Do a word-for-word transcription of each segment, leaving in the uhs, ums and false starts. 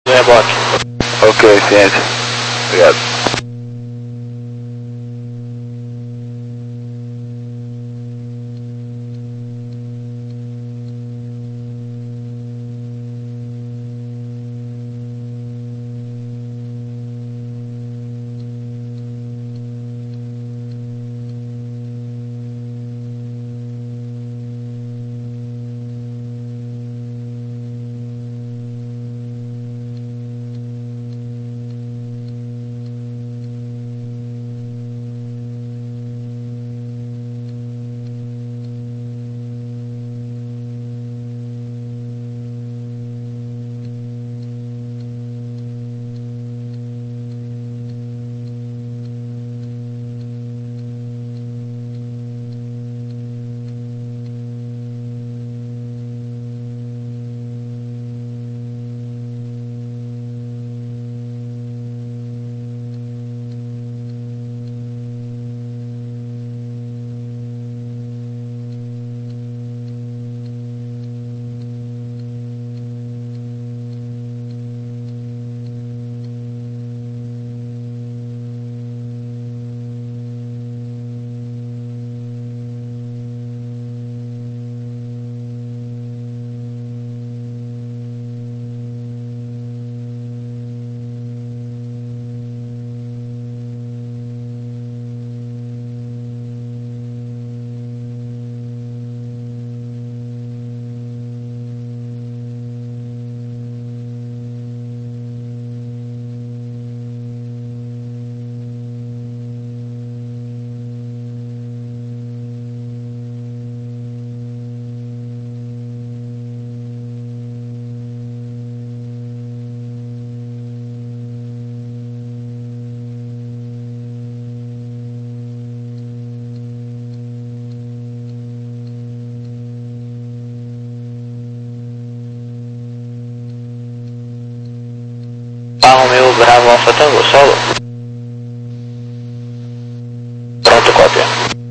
Reboque. Ok, ciente. Obrigado. Romeo Bravo Alfa Tango, solo. Pronto, cópia.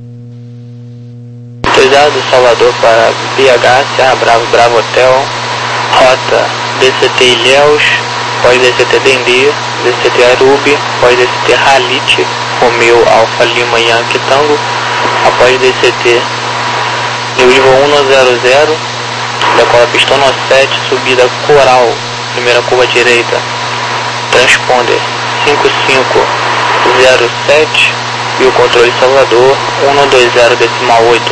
Autorizado Salvador para B H, Serra Bravo, Bravo Hotel, rota D C T Ilhéus, pós D C T Dendê, D C T Arubi, pós D C T Halit, Romeo Alfa Lima Yankee Tango, após D C T nível um zero zero, decola pistão no sete, subida Coral, primeira curva direita, transponder cinco cinco zero sete e o controle Salvador um dois zero decimal oito.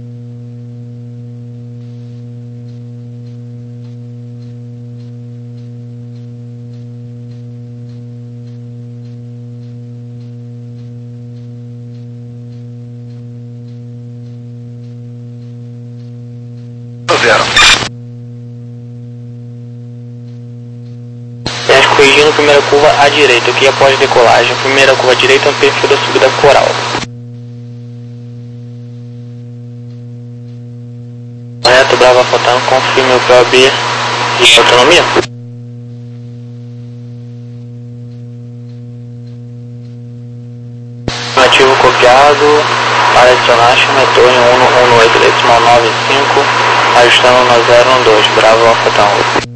Zero. Corrigindo primeira curva à direita, aqui após decolagem. Primeira curva à direita, um perfil da subida Coral. Correto, Bravo Alfa, confirme o P O B de autonomia. Ativo copiado, para adicionar, chama retorno um um oito decimal nove cinco, ajustando no zero um dois, Bravo Alfa Tango.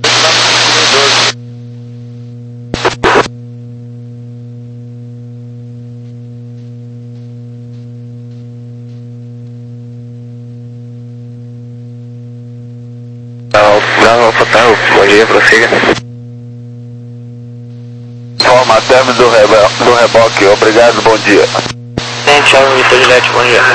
Bravo Alfa Tango, bom dia, prossiga. Forma término do, rebo do reboque, obrigado, bom dia. Gente, Thiago Vitor Juliette, bom dia.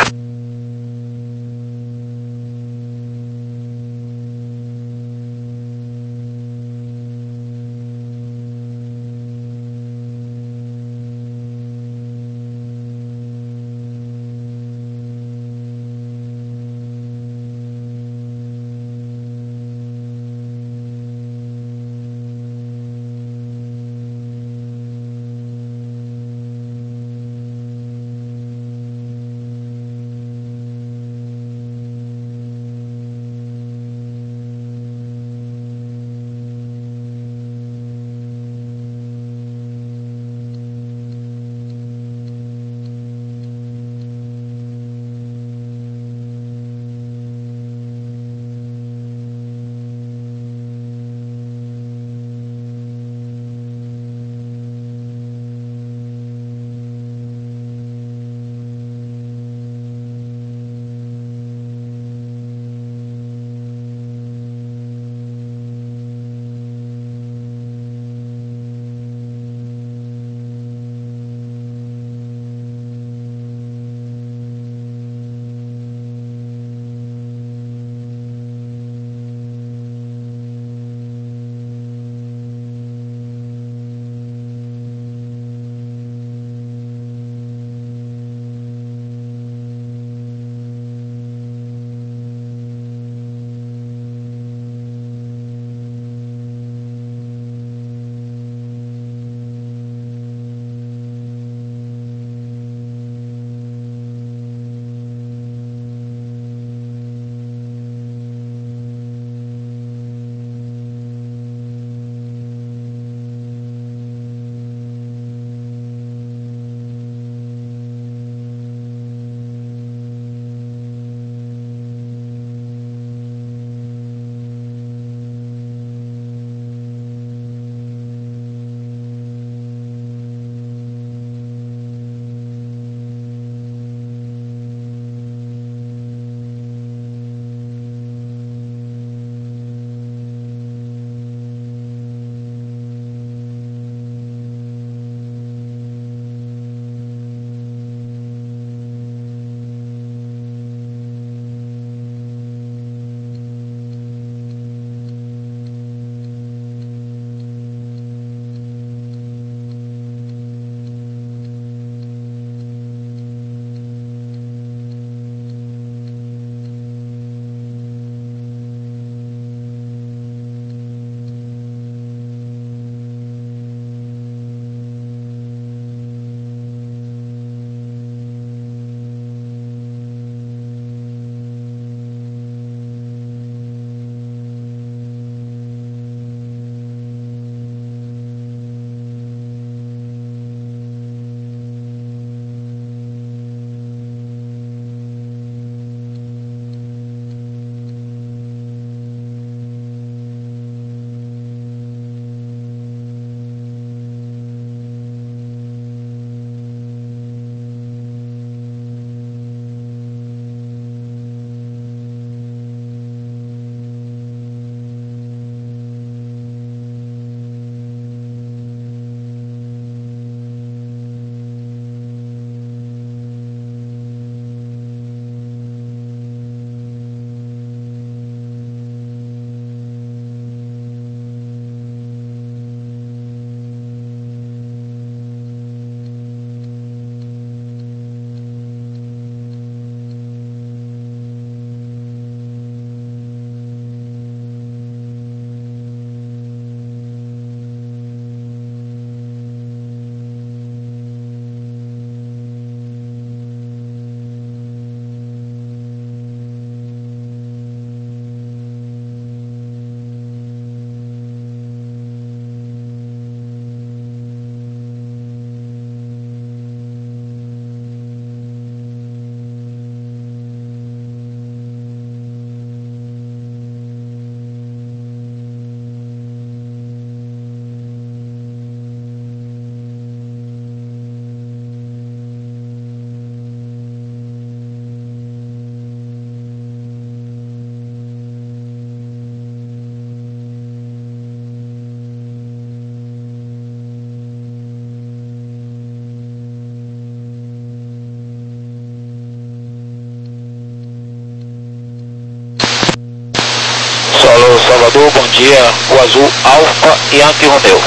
dia, o azul Alfa Yankee Romeo.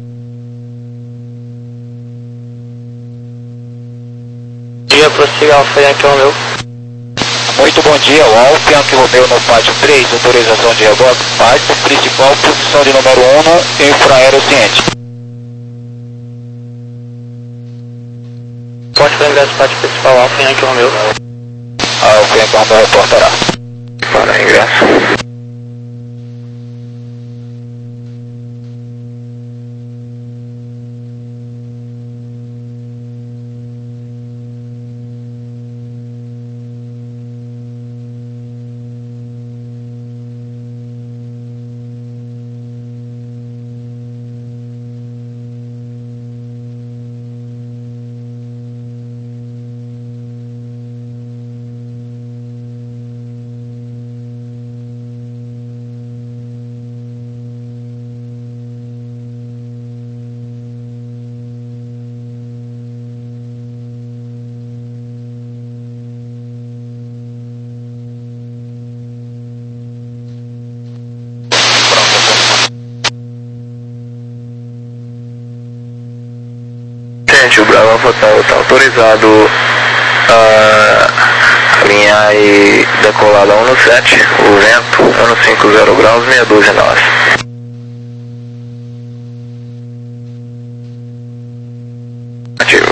Dia, prossiga Alfa Yankee Romeo. Muito bom dia, o Alfa Yankee Romeo no pátio três, autorização de reboque, pátio principal, posição de número um, infraero ciente. Porte para ingresso pátio principal, Alfa Yankee Romeo. Alfa Yankee Romeo reportará. Para ingresso. Gente, o Bravo Alfa Tango está autorizado a alinhar e decolar da um no sete, o vento, um no cinco zero graus, meia dúzia nós. Ativo.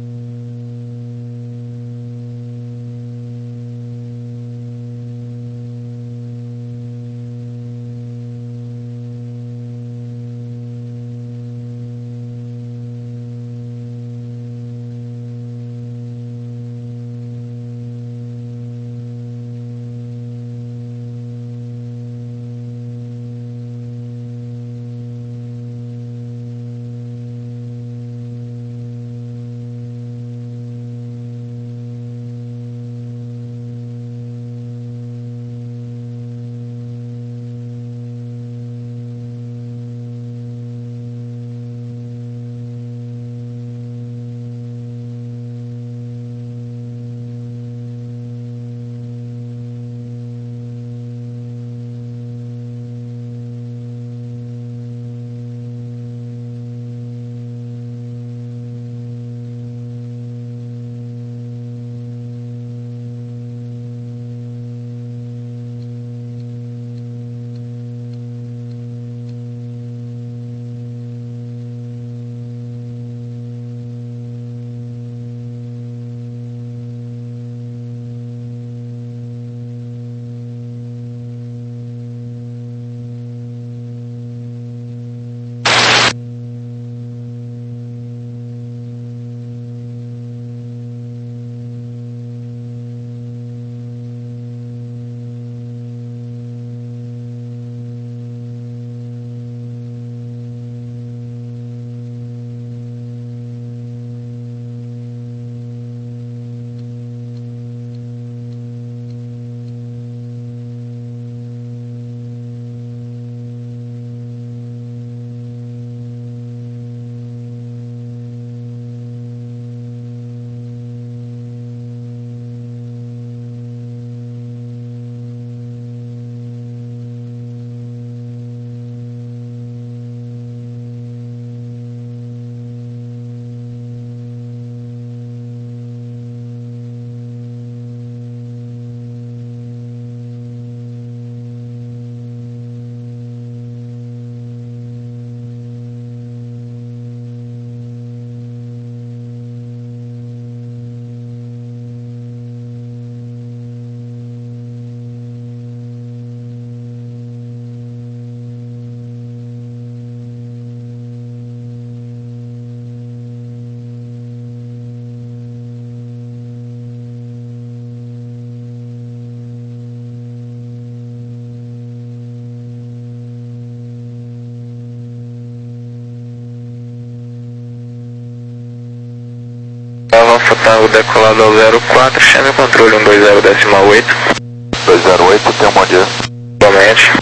Alfa Tango decolado ao zero quatro, chame o controle um dois zero decimal oito. dois zero oito, tem um bom dia. Igualmente.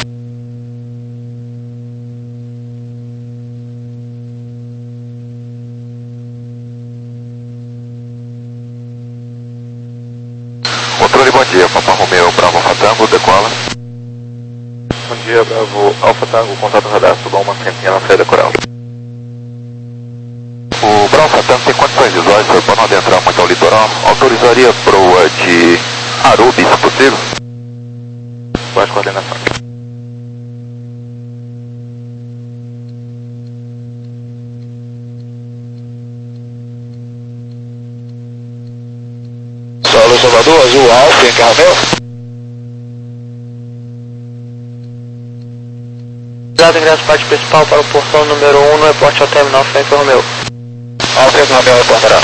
Controle, bom dia. Papa Romeo, Bravo Alfa Tango, decola. Bom dia, Bravo Alfa Tango, contato radar, suba uma centinha na saída coral. O Bravo Tango tem condições visuais, senhor, para não adentrar muito ao litoral. Autorizaria proa de Arubi, se possível? Baixa coordenação. Solo Salvador, Azul Alfa, em carro meu. Dado ingresso parte principal para o portão número um no aeroporto ao terminal Frank Romeu. Alfa, em carro meu, reportará.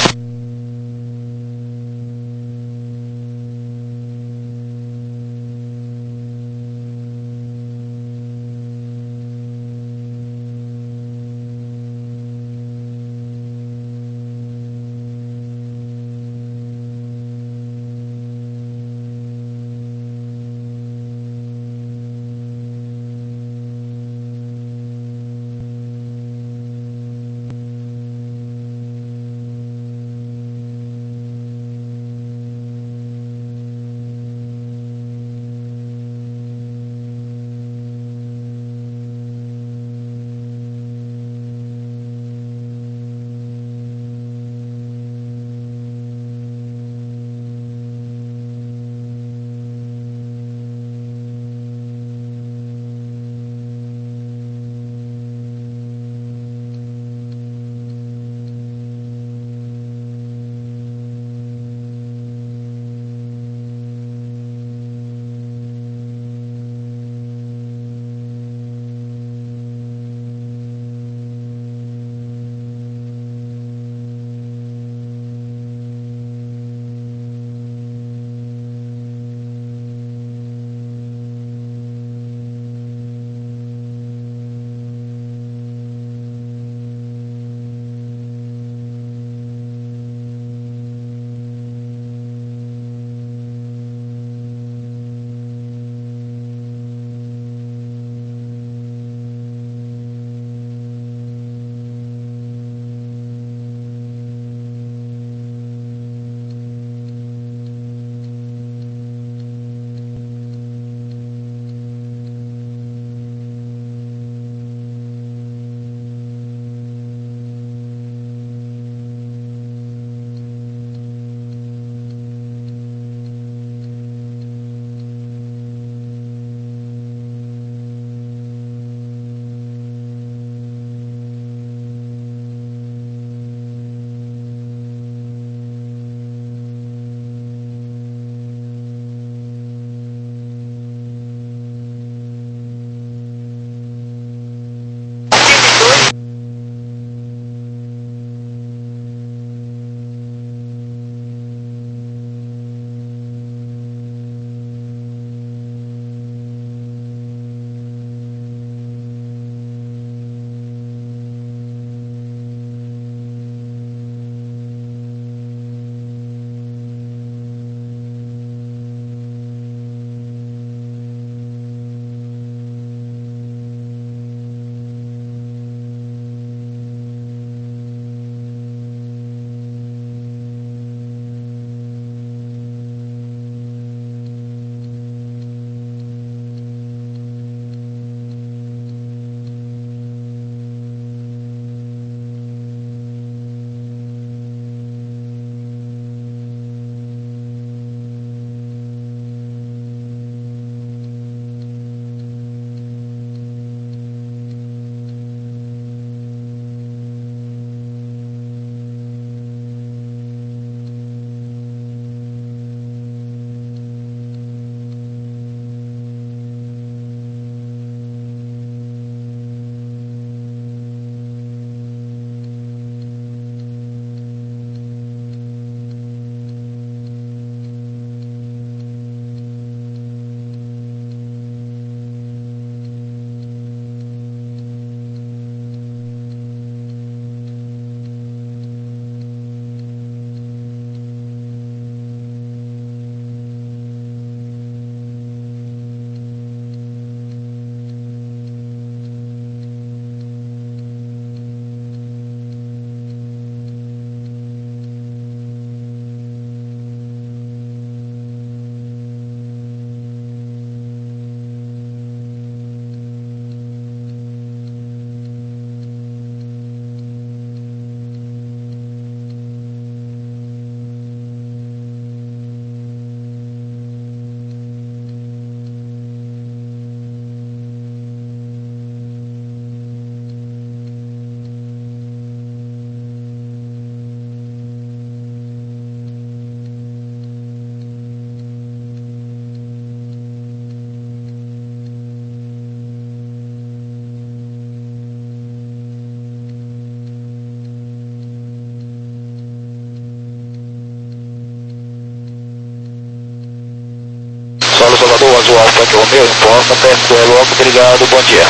Azul Alfa Yankee Romeo, informa P S L, obrigado, bom dia.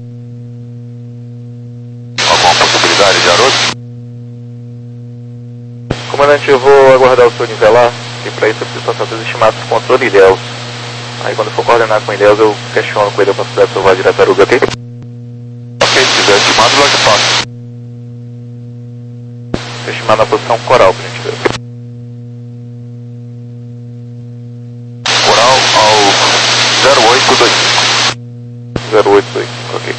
Alguma possibilidade de Haroldo? Comandante, eu vou aguardar o senhor nivelar, e para isso eu preciso passar todos os estimados com o controle Ilhéus. Aí quando for coordenar com o Ilhéus, eu questiono com ele a possibilidade de salvar direto a Aruba, ok? Ok, se tiver estimado, logo passa. Estimado na posição coral, por gentileza. Coral ao zero oito dois cinco. zero oito dois cinco, ok.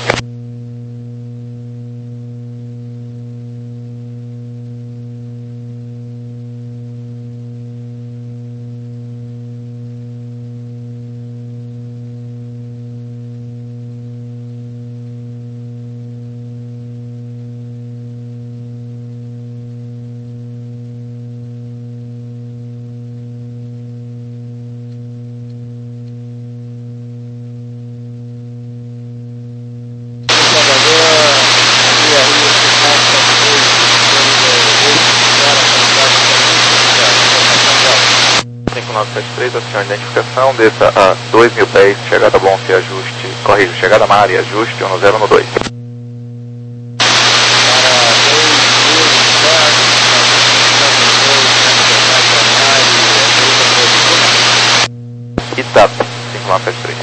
cinco nove sete três, a senhora identificação, desça a dois mil pés, chegada bom e ajuste, corrijo, chegada mar e ajuste, um zero no dois. Itap, cinco nove sete três.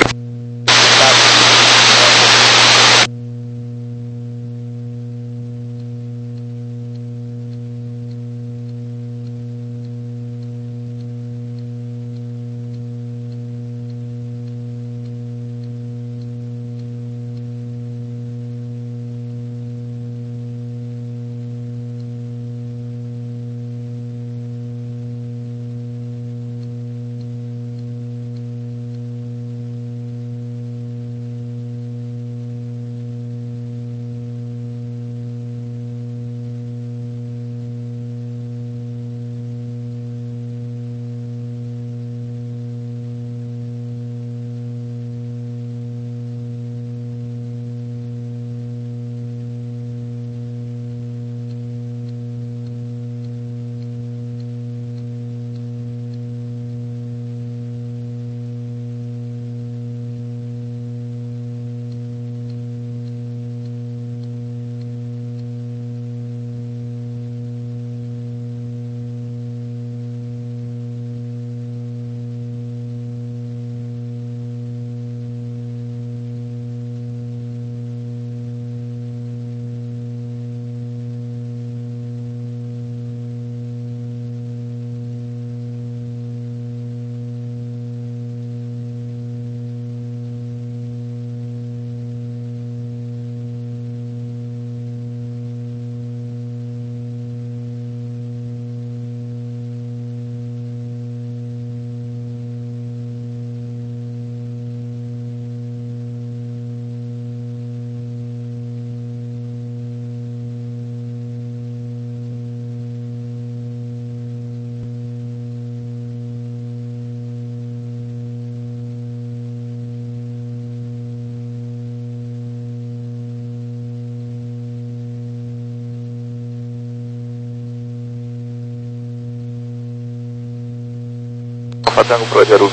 Fatango pro Aruba.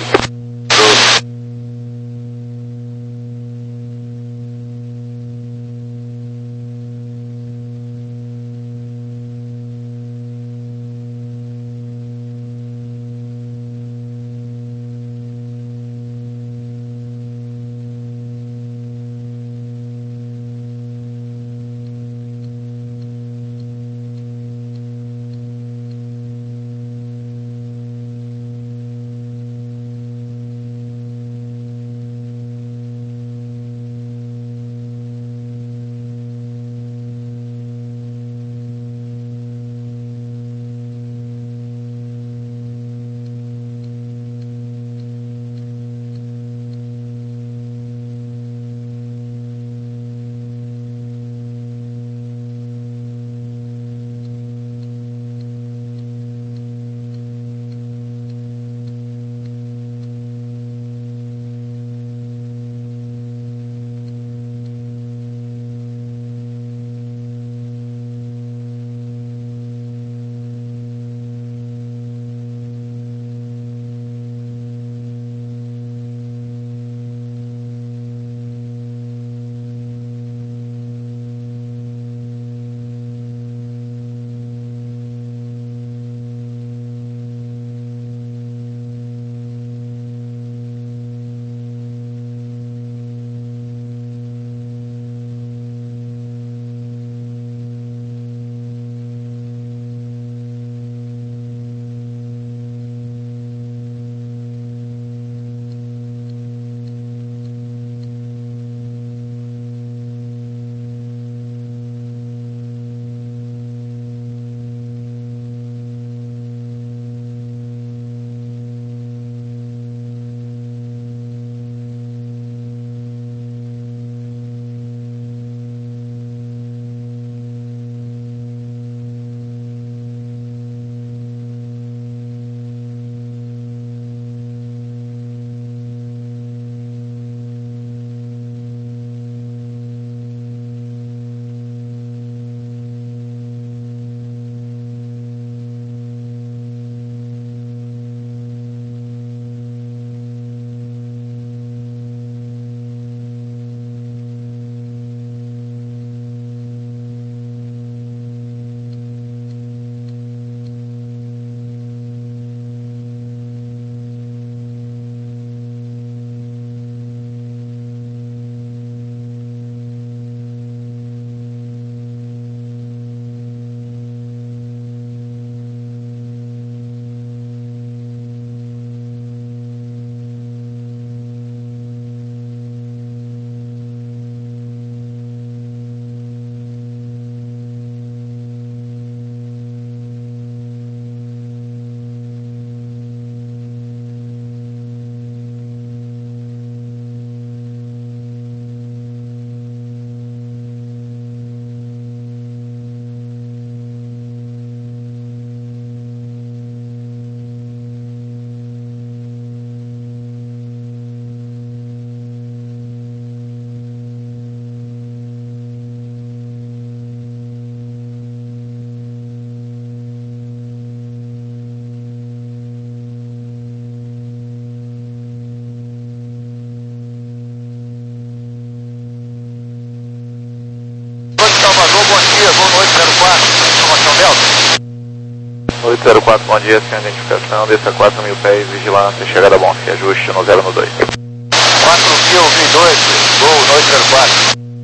quatro, informação Delta. oito zero quatro, bom dia, sem identificação, desça quatro mil pés, vigilância, chegada bom, se ajuste no zero no dois. quatro mil e dois, gol no oito zero quatro.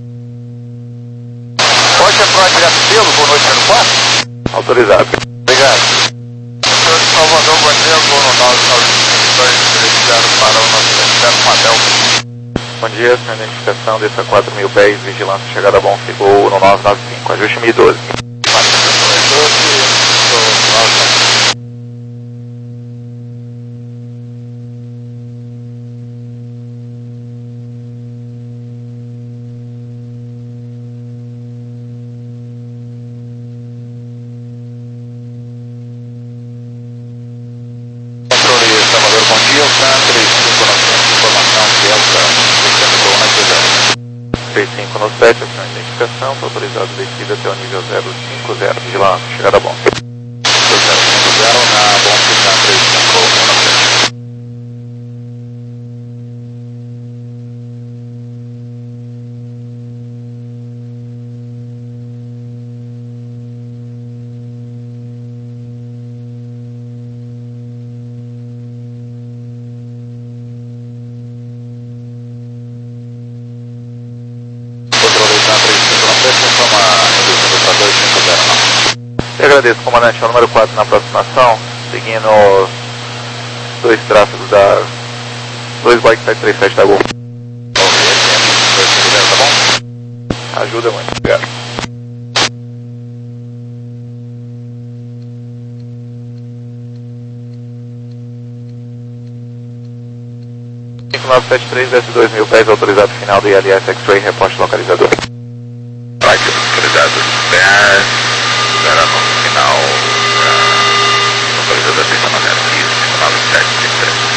Pode atuar direto pelo gol no oito zero quatro? Autorizado. Obrigado. Senhor de Salvador, bom dia, gol no nove nove dois três zero para o nosso zero Patel. Bom dia, sem identificação, desça quatro mil pés, vigilância, chegada bom, se gol no nove nove cinco, ajuste mil e doze. três cinco no sete, ação de identificação, está autorizado descida até o nível zero cinco zero, vigilância, chegada bom. zero cinco zero na bom ficar três cinco no sete. Eu agradeço, comandante, é o número quatro na aproximação, seguindo dois tráfegos da dois Bike sete três sete da Gol. Tá bom? Ajuda muito, obrigado. cinco nove sete três, desce dois mil pés, autorizado final do I L S X-Ray, reporte localizador. Autorizado dez, zero nove final, localizador atenção na cinco nove sete três.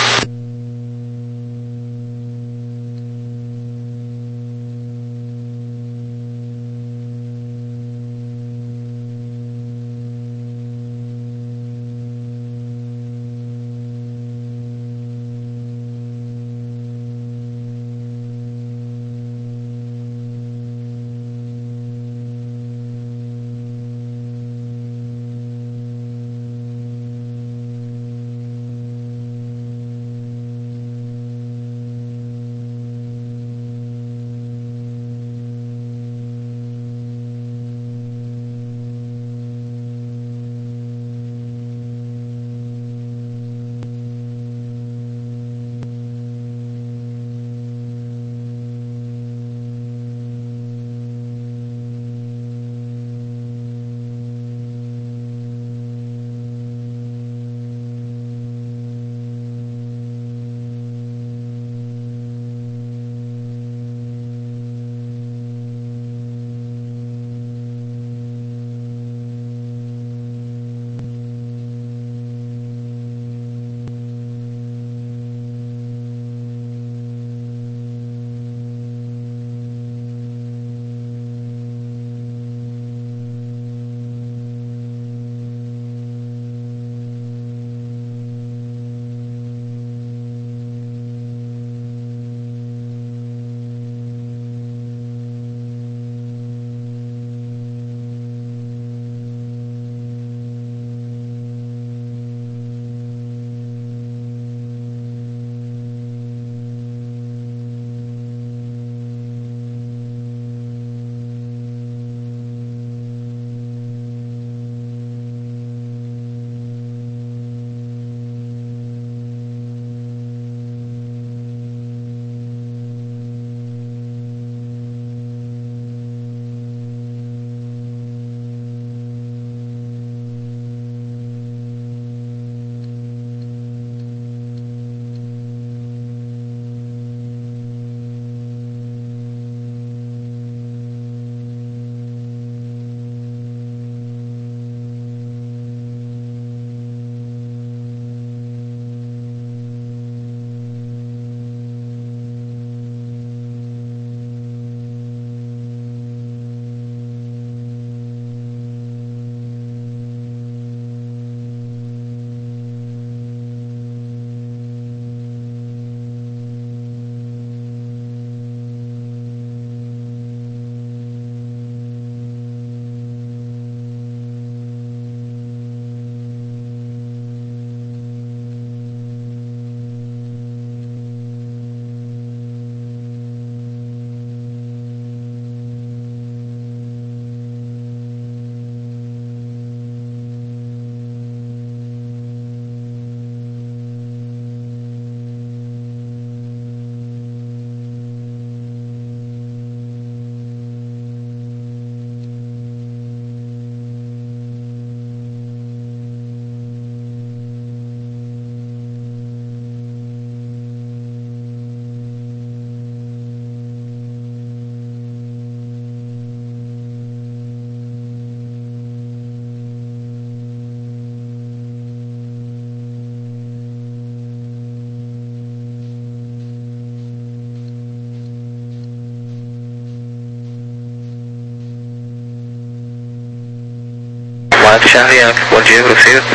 Max Charlie Yankee, bom dia, prossiga.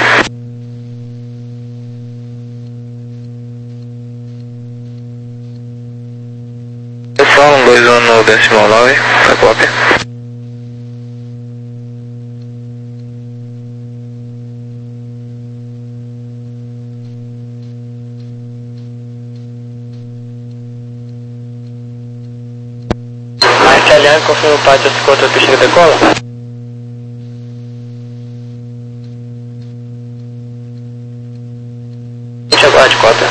Pessoal, um dois um no decimal nove, tá cópia. Mike Charlie Yankee, confirma o pátio cinquenta e oito, decola. Aguarde, cópia.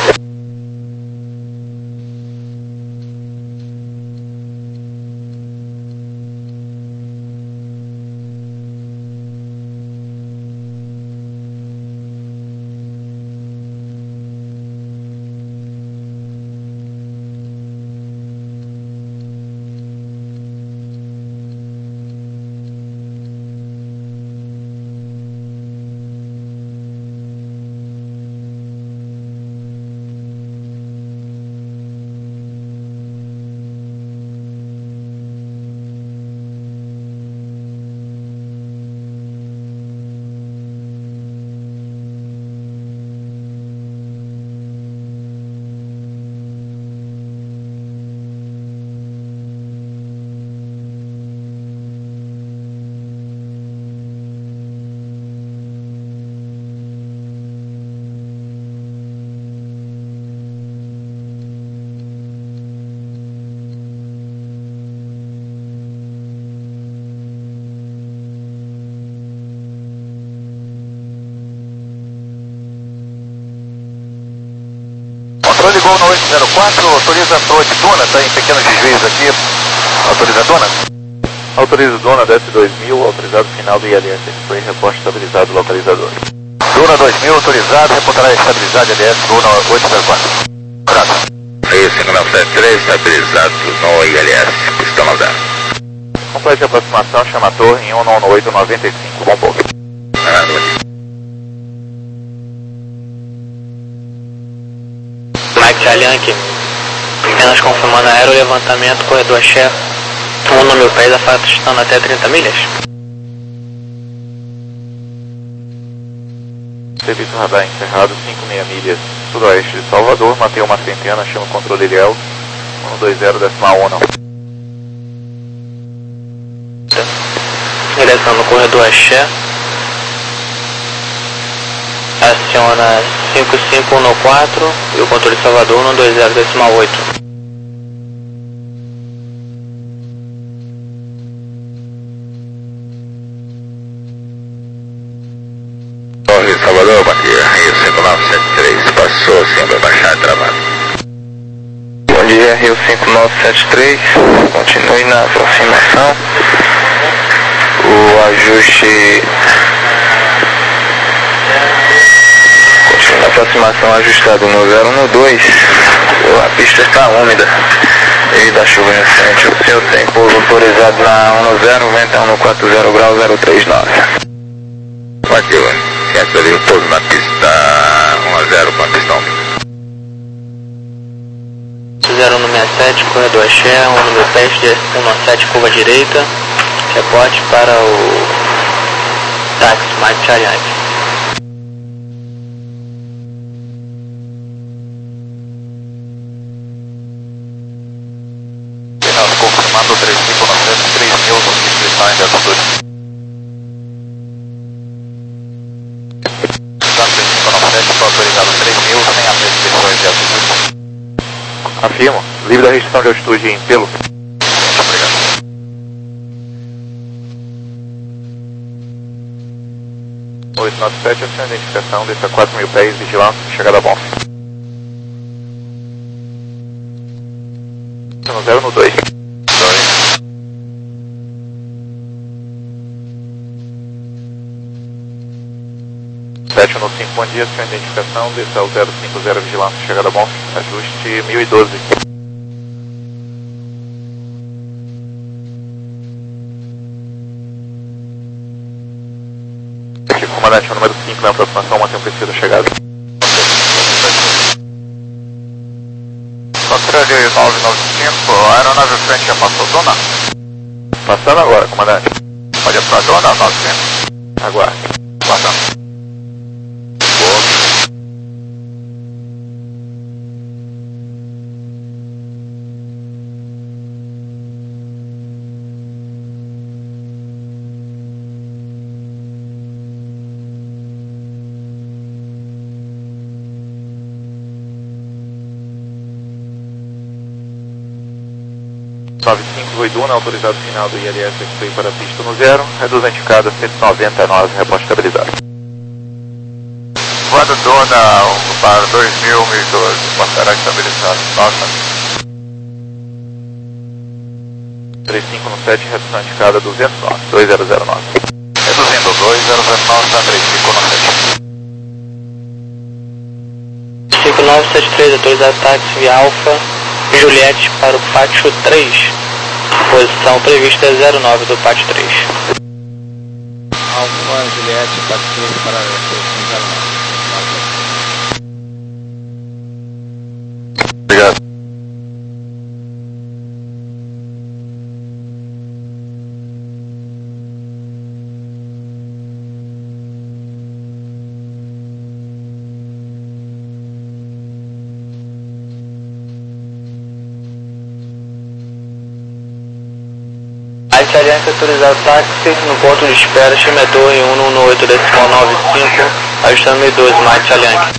Controle Gol no oito zero quatro, autoriza Android Duna, está em pequenos desvios aqui. Autoriza Duna? Autoriza Duna, D S dois mil, autorizado final do I L S X-Ray, reporte estabilizado localizador. Duna dois mil, autorizado, reportará estabilizado I L S Duna oito zero quatro. Prato. Rio cinco nove sete três, estabilizado no I L S, pistão zero. Complete a aproximação, chama a torre em um nove oito nove cinco, bom pouco. Ah, não. Mike Charlie Yankee, apenas confirmando aero, levantamento, corredor chefe, um no mil pés, afastando até trinta milhas. Serviço radar encerrado, cinco meia milhas sudoeste de Salvador, mantenha uma centena, chama o controle Ilhéus, um dois zero decimal um. Direção no corredor Axé, aciona cinco cinco um quatro e o controle Salvador um dois zero decimal oito. Rio Salvador, bom dia, Rio cinco nove sete três, passou sempre baixar travado. Bom dia, Rio cinco nove sete três, continue na aproximação. O ajuste... Continue na aproximação ajustado no zero um dois. A pista está úmida devido à chuva recente. O seu tem pouso autorizado na um zero, vento é um quatro zero graus zero três nove. Bateu, certo ali o pouso na pista um zero com a pistão. zero um seis sete, corredor Axé, um no mil pés, um sete, curva direita, reporte para o táxi Mike Charlie Yankee. Confirmando três cinco nove três mil, inscrição em Gatador. três cinco nove sete, foi autorizado três mil, sem a inscrição em Gatador. Afirmo, livre da restrição de altitude em pelo. Obrigado. oito nove sete, a sua identificação, desce a quatro mil pés, vigilância, chegada bom. No zero no dois. sete no cinco, bom dia, sua identificação, desce ao zero cinco zero, vigilância, chegada bom, ajuste mil e doze. Aqui, comandante, o número cinco na aproximação, mantém o preciso chegada. Controle nove nove cinco, a aeronave frente já passou, dona? Passando agora, comandante. Pode atuar, dona, nove cinco. Aguarde. Aguardando. nove cinco, Ruiduna, autorizado final do I L S X-Ray para a pista no zero, reduz indicada cento e noventa e nove, reporte estabilizado. Voada Dona para dois mil, mil e doze, passará estabilizado. Nossa. três cinco no sete, redução indicada duzentos e nove, dois zero zero nove. Reduzindo dois zero zero nove, está três cinco no sete. cinco nove sete três, autorizado táxi via Alfa Juliette para o pátio três. Posição prevista é zero nove do pátio três. Alfa Juliette, pátio três para a posição zero nove. Obrigado. Aliança autorizado táxi no ponto de espera Chimedor em cento e dezoito decimal noventa e cinco, ajustando mil e doze, Mate Aliança.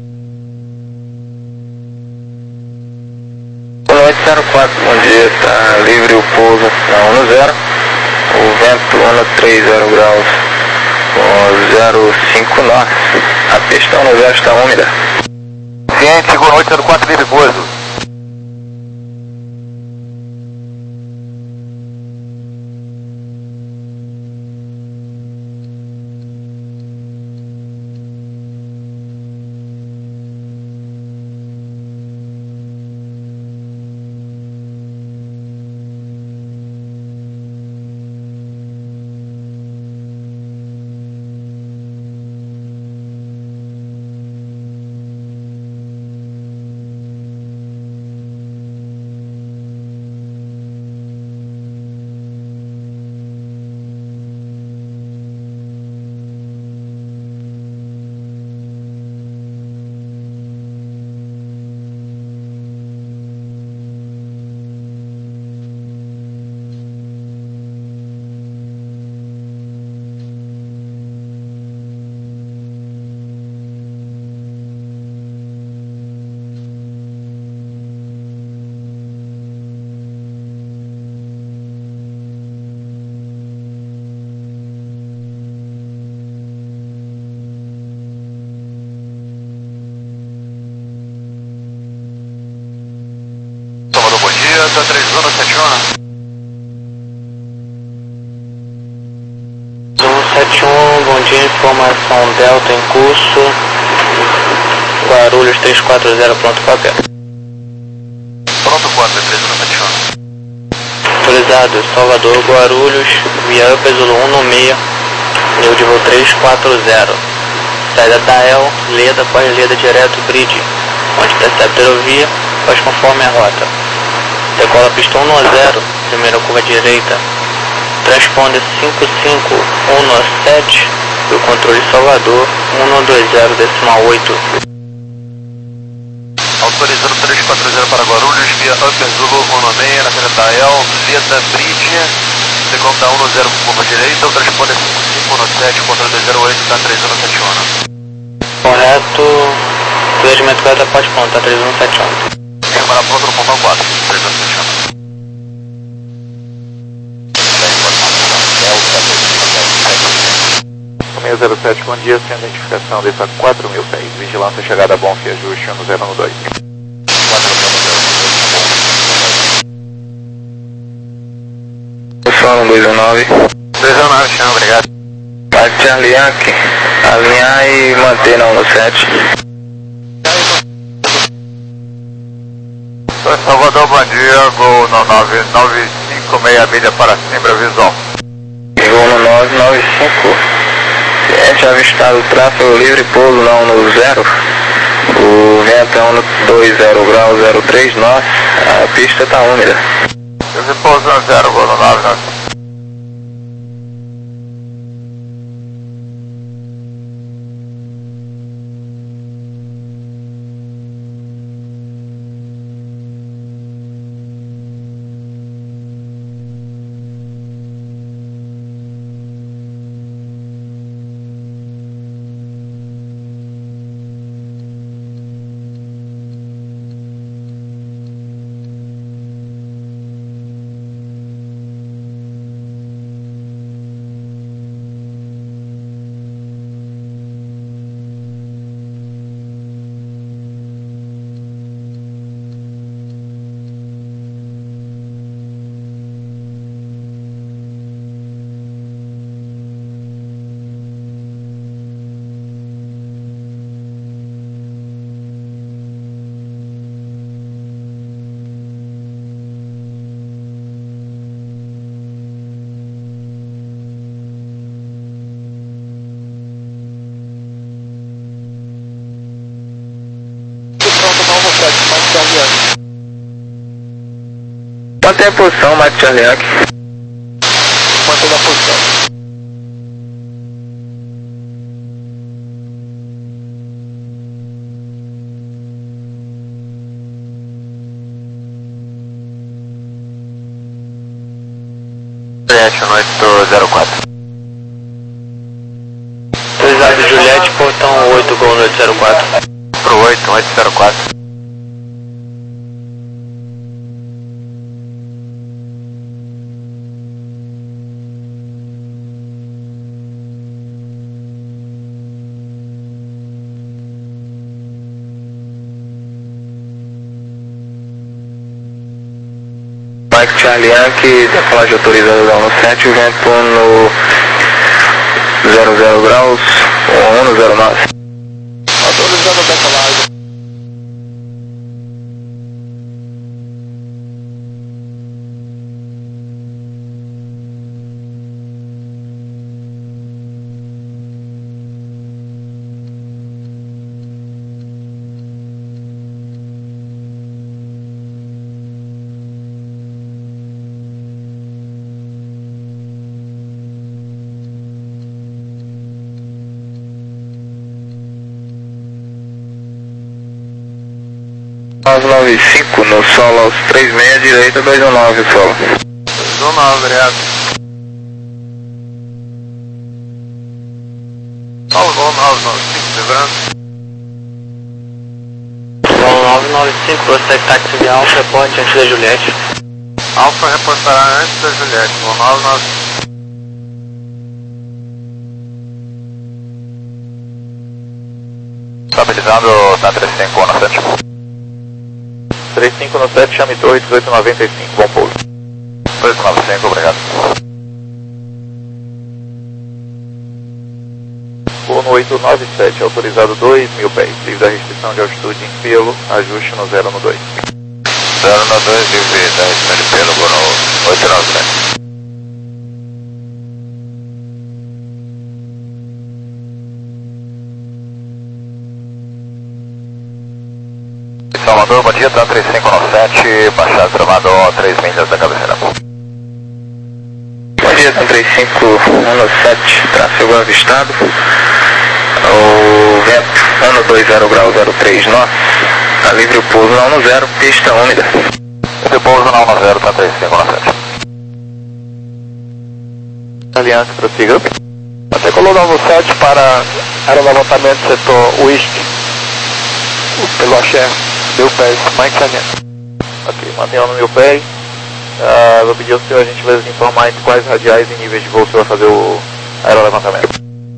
oito zero quatro, bom dia, está livre o pouso na um zero, o vento um três zero graus com zero cinco nós, a pista um zero está úmida. Ciente, seguro oito zero quatro, livre pouso. Delta três um sete um. um sete um, bom dia, informação Delta em curso, Guarulhos três quatro zero, pronto papel. Pronto quatro, três um sete um. Autorizado, Salvador, Guarulhos, via Up Zulu um no meio, nível de voo três quatro zero. Saída da El, Leda, pós-Leda direto, Bridge, onde intercepta a aerovia, faz conforme a rota. Decola pista um a zero, primeira curva direita, transponder cinco cinco um sete, do controle Salvador, um dois zero decimal oito. Autorizando três quatro zero para Guarulhos, via Upper Zulu um no meio, na saída da El, Leda, Bridge, decola da um zero curva direita, o transponder cinco cinco um sete, controle dois zero oito, está três um sete um. Correto, planejamento correto, pode ponta, três um sete um. Câmara pronta no ponto quatro, três um sete um. seis zero sete, bom dia, sem identificação, desça quatro mil pés, vigilância chegada a bom, que ajuste um zero um dois. Pessoal, um dois um nove. dois um nove, chão, obrigado. Pode alinhar aqui, alinhar e manter na um sete. Salvador, bom dia, gol no nove nove cinco, meia milha para Simbra, visual. Voo no nove nove cinco. Cliente avistado, tráfego livre, pouso na um no zero. O vento é um dois zero graus, zero três nós. A pista está úmida. Eu pouso no zero, gol no nove nove. Mantém a posição, Mike Charlie Yankee. Mantendo a posição. Juliette, noite zero quatro. Autorizado Juliette, portão oito, Gol noite zero quatro. Pro oito, noite zero quatro. Mike Charlie Yankee, decolagem autorizada da um sete, o vento no zero zero graus, um zero nove. Autorizando a decolagem. nove nove cinco no solo aos três meia, direita dois um nove o solo. dois um nove, obrigado. Solo nove nove cinco, lembrando. Gol nove nove cinco, prossegue táxi de Alfa, reporte antes da Juliette. Alfa reportará antes da Juliette, Gol nove nove cinco. Estabilizando, tá trinta e cinco no sete. trinta e cinco no sete, chame torre dezoito noventa e cinco, bom pouso. dezoito noventa e cinco, obrigado. Voo no oito nove sete, autorizado dois mil pés, livre da restrição de altitude em pelo, ajuste no zero no dois. zero no dois, livre da restrição de pelo, voo no oito nove sete. Salvador, bom dia, tá trinta e cinco no sete, baixado Tramador, três milhas da cabeceira. Bom dia, tá trinta e cinco no sete, tráfego avistado. O vento um dois zero grau zero três nós, tá livre o pouso na um zero, pista úmida. Esse pouso na um zero, tá trinta e cinco no sete. Aliança, prossiga. Decolou nove sete para aerolevantamento setor Whisky, pelo axé. Mil pés, Mike Charlie. Ok, mantenha no mil pés. Uh, vou pedir ao senhor a gentileza informar entre quais radiais e níveis de voo o senhor vai fazer o aerolevantamento.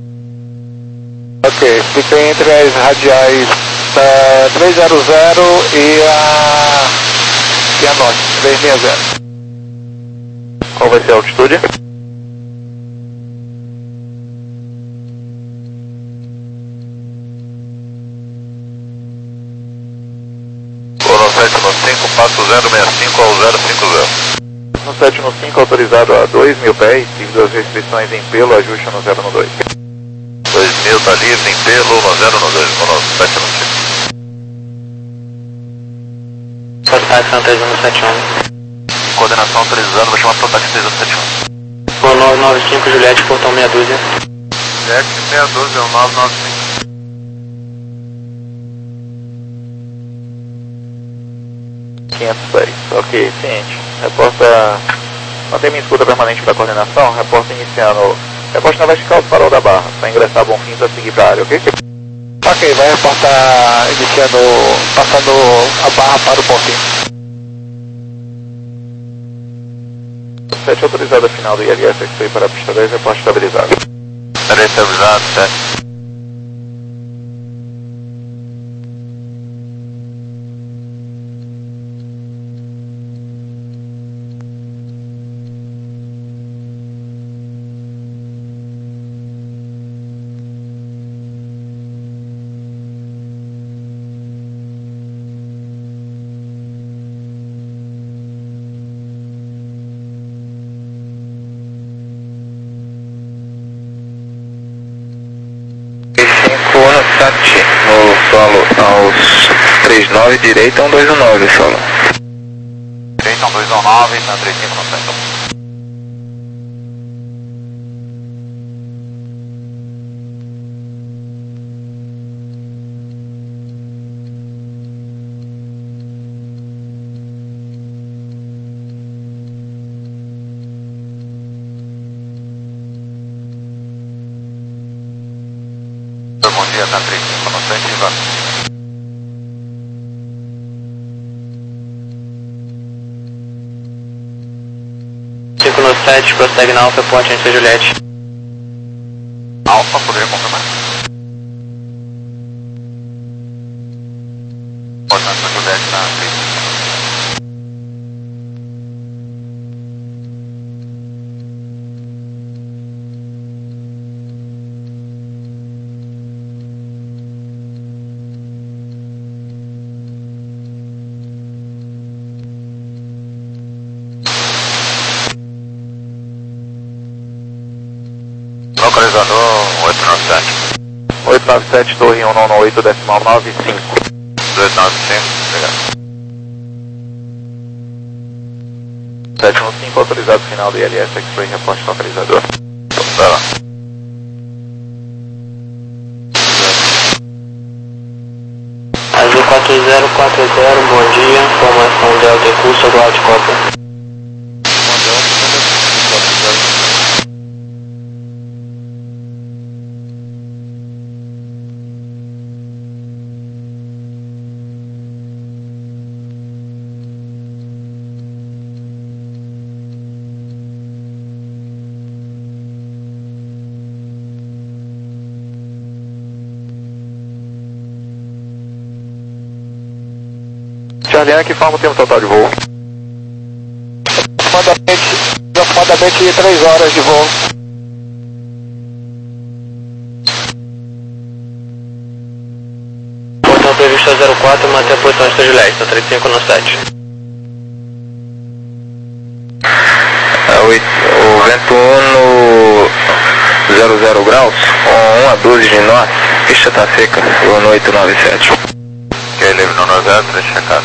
Ok, fica entre as radiais uh, três zero zero e a, e a norte, três seis zero. Qual vai ser a altitude? sete no cinco, passo zero seis cinco ao zero cinco zero. No sete no cinco, autorizado a dois mil pés, devido às restrições em pelo, ajuste no zero no dois. dois mil tá livre em pelo, no zero no dois, no sete no cinco. Protax três um sete um. Coordenação autorizando, vou chamar Protax três um sete um. Gol nove nove cinco, Juliette, portão meia dúzia. Juliette, meia dúzia, nove nove cinco. quinhentos pés, ok, ciente. Reporta, mantém minha escuta permanente para coordenação, reporta iniciando, reporte na vertical do farol da barra, para ingressar Bom Fim para seguir para a área, ok? Ok, vai reportar iniciando, passando a barra para o Bom Fim. sete autorizada final do I L S X para a pista dez, reporte estabilizado. Estabilizado, sete. No solo aos três nove, direita um dois um nove, solo. Direita um dois um decimal nove, está trinta e cinco no centro. Bom dia, está trinta e cinco no centro, Ivan. cinco no sete, prossegue na Alfa, ponte entre Juliette. Alfa, poderia confirmar? Pode na Juliette, está trinta e cinco. Localizador oito nove sete. oito nove sete, torre um nove oito, decimal nove cinco. dois nove cinco, obrigado. sete um cinco, autorizado final do I L S, X-Ray, reporte localizador. Vai lá. Azul quatro zero quatro zero, bom dia, informação Delta em curso, aguarde cópia. Charlie, que forma o tempo total de voo? Aproximadamente, aproximadamente três horas de voo. Portão previsto a zero quatro, manter a posição entre Juliette, está trinta e cinco no sete. É, o vento no zero zero graus, com um a doze de nó, pista está seca, voo no oito nove sete. Ok, livre no nove zero, três checado.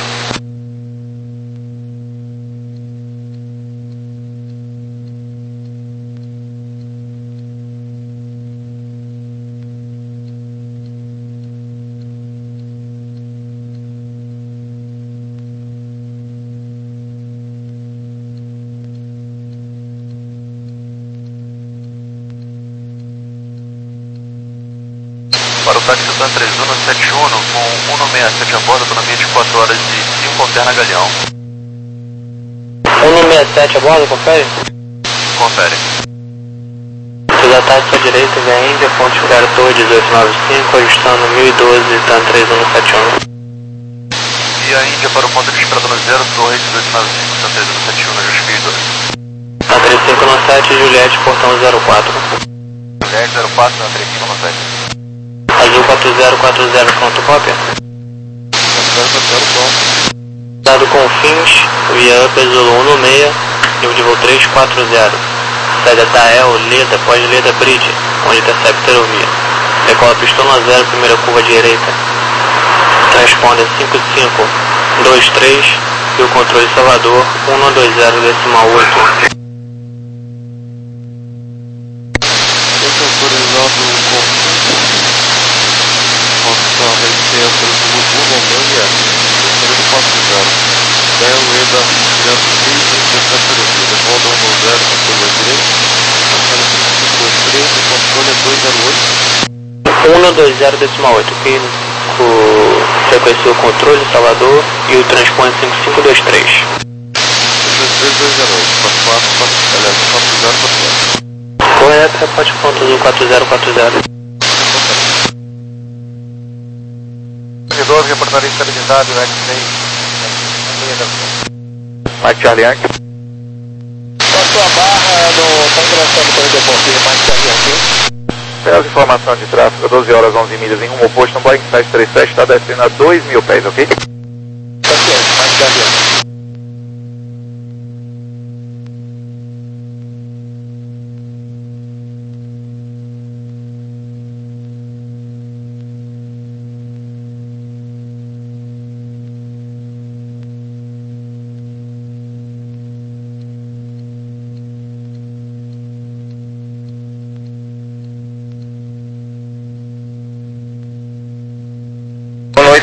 Para o táxi da três um sete um, com um nove seis sete a bordo, autonomia de quatro horas e cinco, alterna Galeão. um seis sete a bordo, confere? Confere. Fiz ataque sua direita, via Índia, ponto chegar torre dezoito nove cinco, ajustando mil e doze, tá três um sete um. E a Índia para o ponto de esperado no zero, torre dezoito nove cinco, tá três um sete um, na Justiça mil e doze. Tá trinta e cinco no sete, Juliette, portão zero quatro. Juliette zero quatro, na trinta e cinco no sete. Azul quatro zero quatro zero, pronto, cópia? Dado com fins, via Upper Zulu um no seis, nível de voo três quatro zero. Saída Tael, Leda, pós-Leda, Bridge, onde intercepta a via. Decola pistola zero, primeira curva direita. Transponder cinco cinco dois três e o controle Salvador um dois zero decimal oito. um dois zero decimal oito, que o sequenciou o controle Salvador e o transponder cinco cinco dois três. Correto, reporte ponto azul quatro zero quatro zero. doze, reportaria estabilidade, o X-Ray. Mike Charlie Yankee. Passou a barra no congresso do corredor Porfírio, Mike Charlie Yankee. Pelas informações de tráfego, doze horas onze milhas em rumo oposto, um Boeing sete três sete está descendo a dois mil pés, ok? Paciente, Mike Charlie Yankee.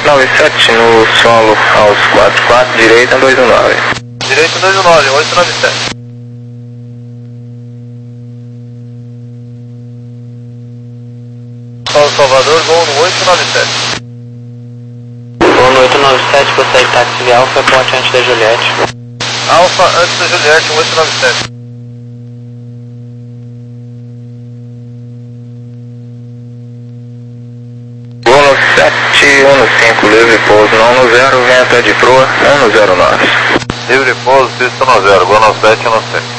oito nove sete no solo aos quatro quatro, direita dois um nove. Direita dois um nove, oito nove sete. Solo Salvador, voo no oito nove sete. Voo no oito nove sete, prossegue táxi via Alfa, ponte antes da Juliette. Alfa antes da Juliette, oito nove sete. sete um cinco, livre pouso no um zero, vento é de proa, um zero nove. Livre pouso, pista um zero, voo no sete um sete.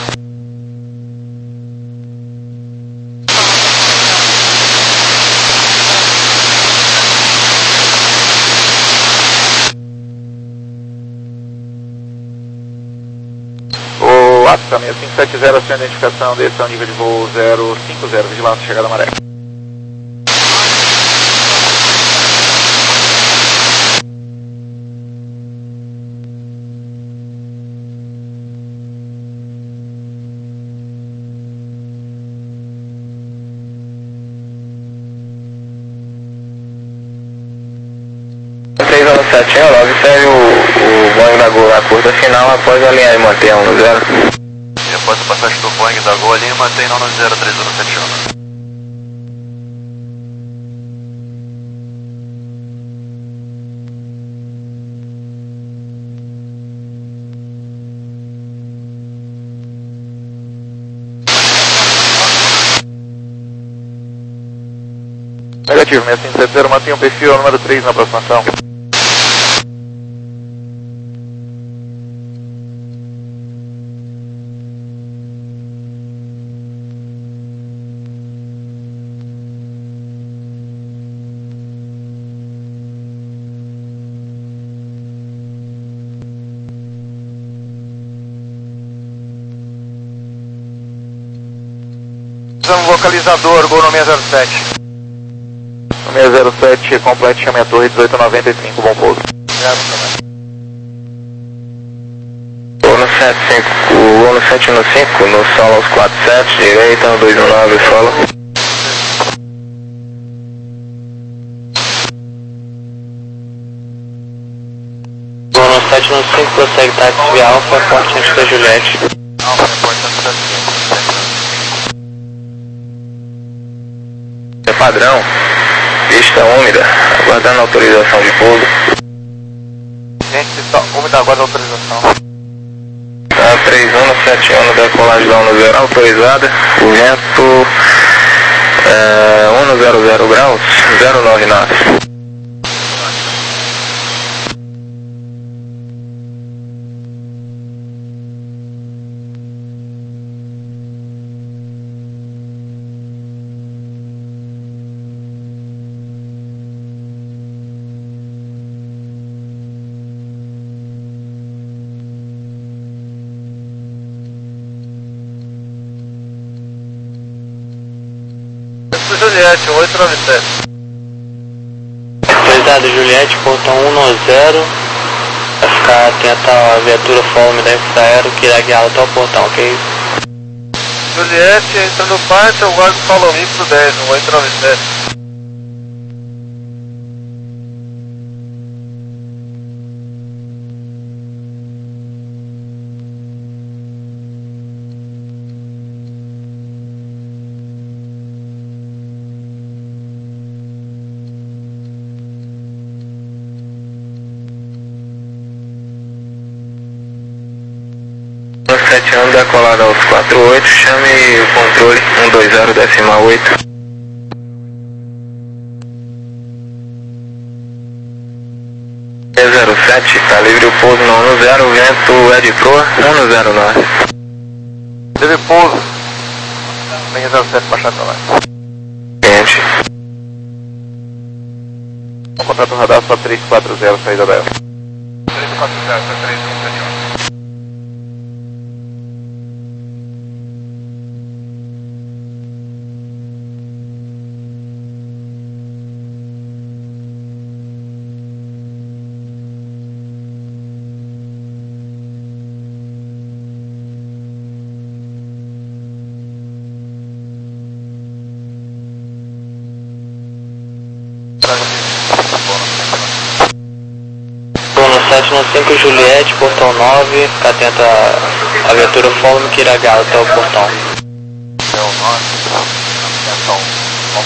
O A T S A seis cinco sete zero, sua identificação, desce ao nível de voo zero cinco zero, vigilância, chegada maré. três um sete um nove, segue o, o Boeing da Gol na curva final após alinhar e manter um zero. E após a passagem do Boeing da Gol ali, mantém no zero três um sete um. Negativo, seis cinco sete zero, mantenha o perfil número três na aproximação. Usamos localizador, Gol no seis zero sete. seis zero sete, complete, chame a torre dezoito noventa e cinco, bom pouso. Voo no sete cinco, voo no sete um cinco, no solo aos quatro sete, direita no dois um nove, solo. Voo no sete um cinco, prossegue táxi via Alfa, ponte antes da Juliette. Alfa, porta cinco. É padrão, pista úmida, aguardando autorização de pouso. Gente, pista úmida, aguarda a autorização. Tá, três um sete um, decolagem da um zero autorizada, o vento é um zero zero graus, zero nove nove. Juliette, oito nove sete. Autorizado Juliette, portão um no zero. Vai ficar atento à viatura fome da Infraero que irá guiá-la até o portão, ok? Juliette, entra no pátio, eu guardo o Paulo Mixo dez, oito nove sete. sete um, decolado aos quatro oito, chame o controle um dois zero decimal oito. zero sete, tá livre o pouso no um zero, vento é de proa, um zero nove. Livre pouso, seis zero sete, baixar pra lá. Gente. Um contrato radar só três quatro zero, saída da Elfa. três quatro zero, três um sete um. Y cinco Juliette, portão nove, fica atento à abertura Fórmula Kiragawa até o portão. É o nove, atenção.